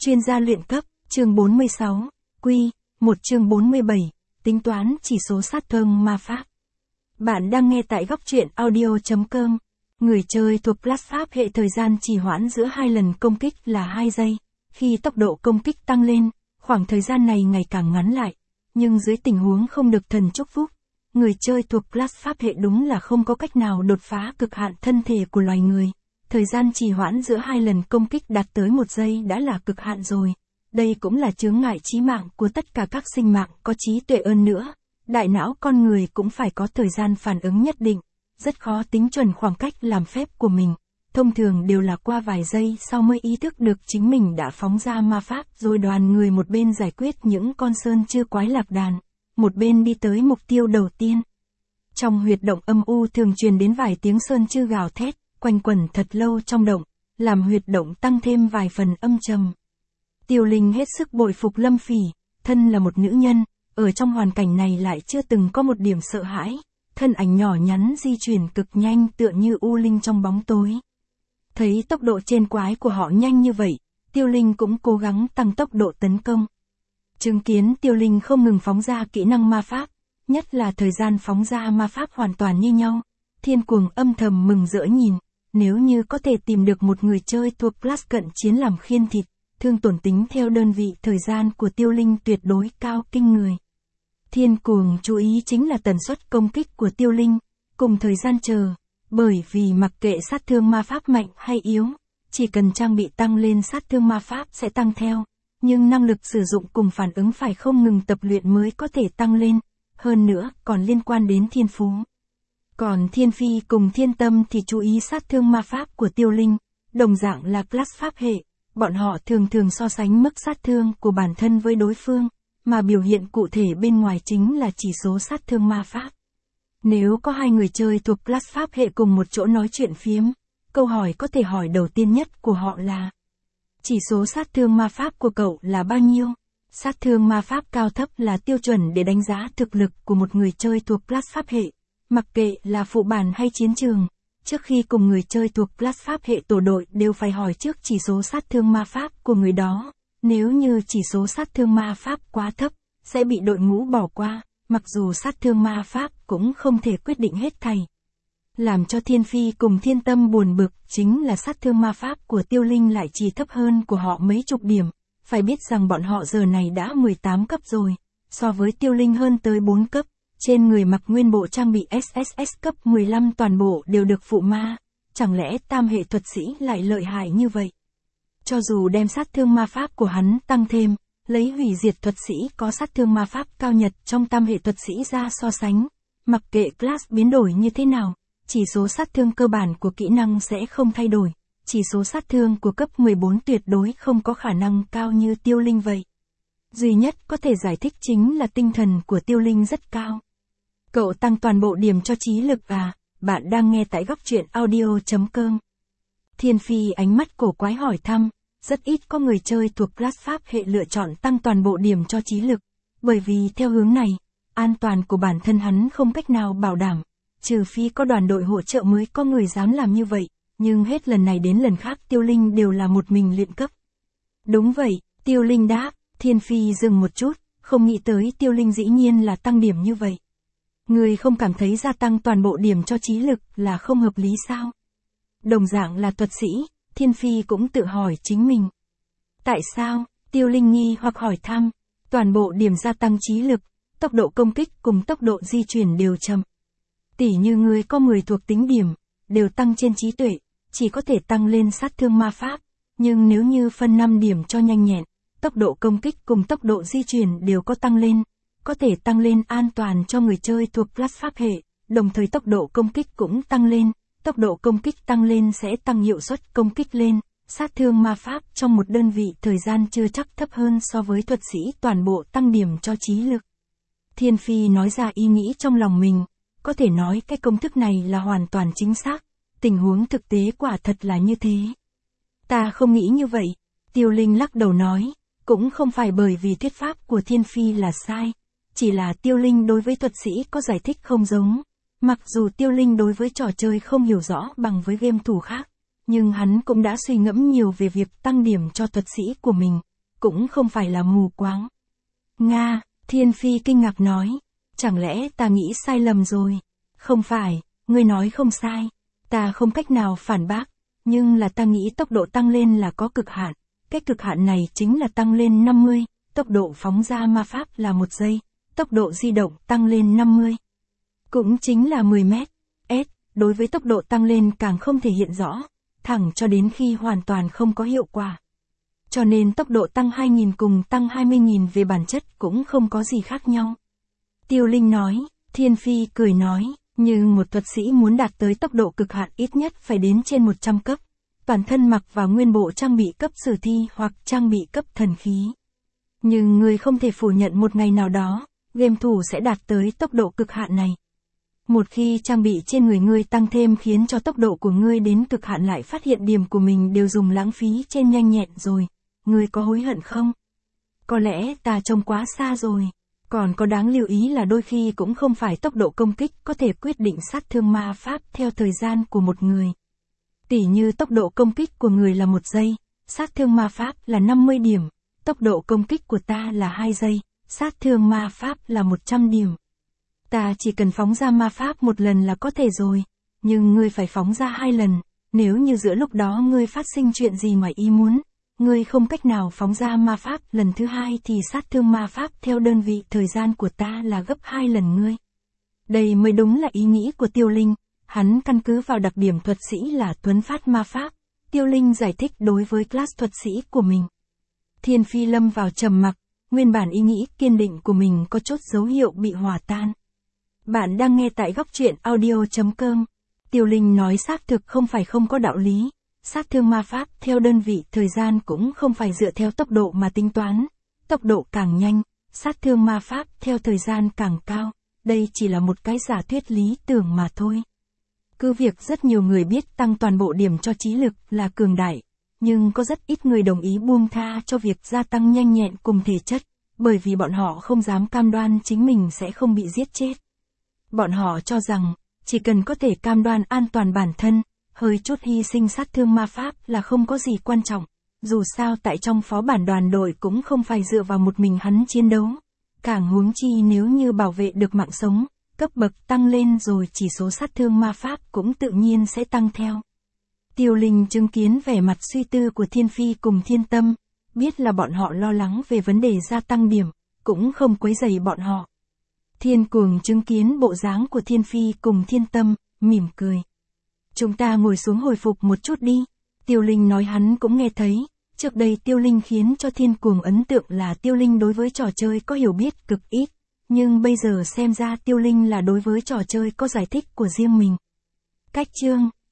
Chuyên gia luyện cấp, chương 46, Quy, 1 chương 47, tính toán chỉ số sát thương ma pháp. Bạn đang nghe tại góc truyện audio.com. Người chơi thuộc class pháp hệ thời gian trì hoãn giữa hai lần công kích là 2 giây. Khi tốc độ công kích tăng lên, khoảng thời gian này ngày càng ngắn lại. Nhưng dưới tình huống không được thần chúc phúc, người chơi thuộc class pháp hệ đúng là không có cách nào đột phá cực hạn thân thể của loài người. Thời gian trì hoãn giữa hai lần công kích đạt tới 1 giây đã là cực hạn rồi. Đây cũng là chướng ngại chí mạng của tất cả các sinh mạng có trí tuệ hơn nữa. Đại não con người cũng phải có thời gian phản ứng nhất định, rất khó tính chuẩn khoảng cách làm phép của mình. Thông thường đều là qua vài giây sau mới ý thức được chính mình đã phóng ra ma pháp, rồi đoàn người một bên giải quyết những con sơn chư quái lạc đàn, một bên đi tới mục tiêu đầu tiên. Trong huyệt động âm u thường truyền đến vài tiếng sơn chư gào thét, quanh quẩn thật lâu trong động, làm huyệt động tăng thêm vài phần âm trầm. Tiêu Linh hết sức bội phục Lâm Phỉ, thân là một nữ nhân, ở trong hoàn cảnh này lại chưa từng có một điểm sợ hãi, thân ảnh nhỏ nhắn di chuyển cực nhanh tựa như u linh trong bóng tối. Thấy tốc độ trên quái của họ nhanh như vậy, Tiêu Linh cũng cố gắng tăng tốc độ tấn công. Chứng kiến Tiêu Linh không ngừng phóng ra kỹ năng ma pháp, nhất là thời gian phóng ra ma pháp hoàn toàn như nhau, Thiên Cuồng âm thầm mừng rỡ nhìn, nếu như có thể tìm được một người chơi thuộc class cận chiến làm khiên thịt, thương tổn tính theo đơn vị thời gian của Tiêu Linh tuyệt đối cao kinh người. Thiên Cuồng chú ý chính là tần suất công kích của Tiêu Linh, cùng thời gian chờ, bởi vì mặc kệ sát thương ma pháp mạnh hay yếu, chỉ cần trang bị tăng lên sát thương ma pháp sẽ tăng theo, nhưng năng lực sử dụng cùng phản ứng phải không ngừng tập luyện mới có thể tăng lên, hơn nữa còn liên quan đến thiên phú. Còn Thiên Phi cùng Thiên Tâm thì chú ý sát thương ma pháp của Tiêu Linh, đồng dạng là class pháp hệ, bọn họ thường thường so sánh mức sát thương của bản thân với đối phương, mà biểu hiện cụ thể bên ngoài chính là chỉ số sát thương ma pháp. Nếu có hai người chơi thuộc class pháp hệ cùng một chỗ nói chuyện phiếm, câu hỏi có thể hỏi đầu tiên nhất của họ là: chỉ số sát thương ma pháp của cậu là bao nhiêu? Sát thương ma pháp cao thấp là tiêu chuẩn để đánh giá thực lực của một người chơi thuộc class pháp hệ, mặc kệ là phụ bản hay chiến trường. Trước khi cùng người chơi thuộc class pháp hệ tổ đội đều phải hỏi trước chỉ số sát thương ma pháp của người đó. Nếu như chỉ số sát thương ma pháp quá thấp, sẽ bị đội ngũ bỏ qua, mặc dù sát thương ma pháp cũng không thể quyết định hết thảy. Làm cho Thiên Phi cùng Thiên Tâm buồn bực chính là sát thương ma pháp của Tiêu Linh lại chỉ thấp hơn của họ mấy chục điểm. Phải biết rằng bọn họ giờ này đã 18 cấp rồi, so với Tiêu Linh hơn tới 4 cấp. Trên người mặc nguyên bộ trang bị SSS cấp 15 toàn bộ đều được phụ ma, chẳng lẽ tam hệ thuật sĩ lại lợi hại như vậy? Cho dù đem sát thương ma pháp của hắn tăng thêm, lấy hủy diệt thuật sĩ có sát thương ma pháp cao nhất trong tam hệ thuật sĩ ra so sánh, mặc kệ class biến đổi như thế nào, chỉ số sát thương cơ bản của kỹ năng sẽ không thay đổi, chỉ số sát thương của cấp 14 tuyệt đối không có khả năng cao như Tiêu Linh vậy. Duy nhất có thể giải thích chính là tinh thần của Tiêu Linh rất cao. Cậu tăng toàn bộ điểm cho trí lực à? Bạn đang nghe tại góc truyện audio.com. Thiên Phi ánh mắt cổ quái hỏi thăm, rất ít có người chơi thuộc class pháp hệ lựa chọn tăng toàn bộ điểm cho trí lực, bởi vì theo hướng này, an toàn của bản thân hắn không cách nào bảo đảm, trừ phi có đoàn đội hỗ trợ mới có người dám làm như vậy, nhưng hết lần này đến lần khác Tiêu Linh đều là một mình luyện cấp. Đúng vậy, Tiêu Linh đáp. Thiên Phi dừng một chút, không nghĩ tới Tiêu Linh dĩ nhiên là tăng điểm như vậy. Người không cảm thấy gia tăng toàn bộ điểm cho trí lực là không hợp lý sao? Đồng dạng là thuật sĩ, Thiên Phi cũng tự hỏi chính mình. Tại sao? Tiêu Linh nghi hoặc hỏi thăm, toàn bộ điểm gia tăng trí lực, tốc độ công kích cùng tốc độ di chuyển đều chậm. Tỉ như người có 10 thuộc tính điểm, đều tăng trên trí tuệ, chỉ có thể tăng lên sát thương ma pháp, nhưng nếu như phân 5 điểm cho nhanh nhẹn, tốc độ công kích cùng tốc độ di chuyển đều có tăng lên, có thể tăng lên an toàn cho người chơi thuộc class pháp hệ, đồng thời tốc độ công kích cũng tăng lên, tốc độ công kích tăng lên sẽ tăng hiệu suất công kích lên, sát thương ma pháp trong một đơn vị thời gian chưa chắc thấp hơn so với thuật sĩ toàn bộ tăng điểm cho trí lực. Thiên Phi nói ra ý nghĩ trong lòng mình, có thể nói cái công thức này là hoàn toàn chính xác, tình huống thực tế quả thật là như thế. Ta không nghĩ như vậy, Tiêu Linh lắc đầu nói, cũng không phải bởi vì thuyết pháp của Thiên Phi là sai. Chỉ là Tiêu Linh đối với thuật sĩ có giải thích không giống. Mặc dù Tiêu Linh đối với trò chơi không hiểu rõ bằng với game thủ khác, nhưng hắn cũng đã suy ngẫm nhiều về việc tăng điểm cho thuật sĩ của mình, cũng không phải là mù quáng. Nga, Thiên Phi kinh ngạc nói. Chẳng lẽ ta nghĩ sai lầm rồi? Không phải, ngươi nói không sai. Ta không cách nào phản bác. Nhưng là ta nghĩ tốc độ tăng lên là có cực hạn. Cái cực hạn này chính là tăng lên 50, tốc độ phóng ra ma pháp là 1 giây, tốc độ di động tăng lên 50. Cũng chính là 10 mét. S, đối với tốc độ tăng lên càng không thể hiện rõ, thẳng cho đến khi hoàn toàn không có hiệu quả. Cho nên tốc độ tăng 2.000 cùng tăng 20.000 về bản chất cũng không có gì khác nhau. Tiêu Linh nói, Thiên Phi cười nói, nhưng một thuật sĩ muốn đạt tới tốc độ cực hạn ít nhất phải đến trên 100 cấp. Toàn thân mặc vào nguyên bộ trang bị cấp sử thi hoặc trang bị cấp thần khí. Nhưng người không thể phủ nhận một ngày nào đó, game thủ sẽ đạt tới tốc độ cực hạn này. Một khi trang bị trên người ngươi tăng thêm khiến cho tốc độ của ngươi đến cực hạn lại phát hiện điểm của mình đều dùng lãng phí trên nhanh nhẹn rồi, ngươi có hối hận không? Có lẽ ta trông quá xa rồi. Còn có đáng lưu ý là đôi khi cũng không phải tốc độ công kích có thể quyết định sát thương ma pháp theo thời gian của một người. Tỉ như tốc độ công kích của người là 1 giây, sát thương ma pháp là 50 điểm, tốc độ công kích của ta là 2 giây, sát thương ma pháp là 100 điểm. Ta chỉ cần phóng ra ma pháp 1 lần là có thể rồi, nhưng ngươi phải phóng ra 2 lần, nếu như giữa lúc đó ngươi phát sinh chuyện gì ngoài ý muốn, ngươi không cách nào phóng ra ma pháp lần thứ 2 thì sát thương ma pháp theo đơn vị thời gian của ta là gấp 2 lần ngươi. Đây mới đúng là ý nghĩ của Tiêu Linh, hắn căn cứ vào đặc điểm thuật sĩ là thuấn phát ma pháp, Tiêu Linh giải thích đối với class thuật sĩ của mình. Thiên Phi lâm vào trầm mặc, nguyên bản ý nghĩ kiên định của mình có chút dấu hiệu bị hòa tan. Bạn đang nghe tại góc truyện audio.com. Tiêu Linh nói xác thực không phải không có đạo lý. Sát thương ma pháp theo đơn vị thời gian cũng không phải dựa theo tốc độ mà tính toán. Tốc độ càng nhanh, sát thương ma pháp theo thời gian càng cao. Đây chỉ là một cái giả thuyết lý tưởng mà thôi. Cứ việc rất nhiều người biết tăng toàn bộ điểm cho trí lực là cường đại, nhưng có rất ít người đồng ý buông tha cho việc gia tăng nhanh nhẹn cùng thể chất, bởi vì bọn họ không dám cam đoan chính mình sẽ không bị giết chết. Bọn họ cho rằng, chỉ cần có thể cam đoan an toàn bản thân, hơi chút hy sinh sát thương ma pháp là không có gì quan trọng. Dù sao tại trong phó bản đoàn đội cũng không phải dựa vào một mình hắn chiến đấu. Càng huống chi nếu như bảo vệ được mạng sống, cấp bậc tăng lên rồi chỉ số sát thương ma pháp cũng tự nhiên sẽ tăng theo. Tiêu Linh chứng kiến vẻ mặt suy tư của Thiên Phi cùng Thiên Tâm, biết là bọn họ lo lắng về vấn đề gia tăng điểm, cũng không quấy rầy bọn họ. Thiên Cuồng chứng kiến bộ dáng của Thiên Phi cùng Thiên Tâm, mỉm cười. Chúng ta ngồi xuống hồi phục một chút đi. Tiêu Linh nói hắn cũng nghe thấy. Trước đây Tiêu Linh khiến cho Thiên Cuồng ấn tượng là Tiêu Linh đối với trò chơi có hiểu biết cực ít. Nhưng bây giờ xem ra Tiêu Linh là đối với trò chơi có giải thích của riêng mình. Cách chương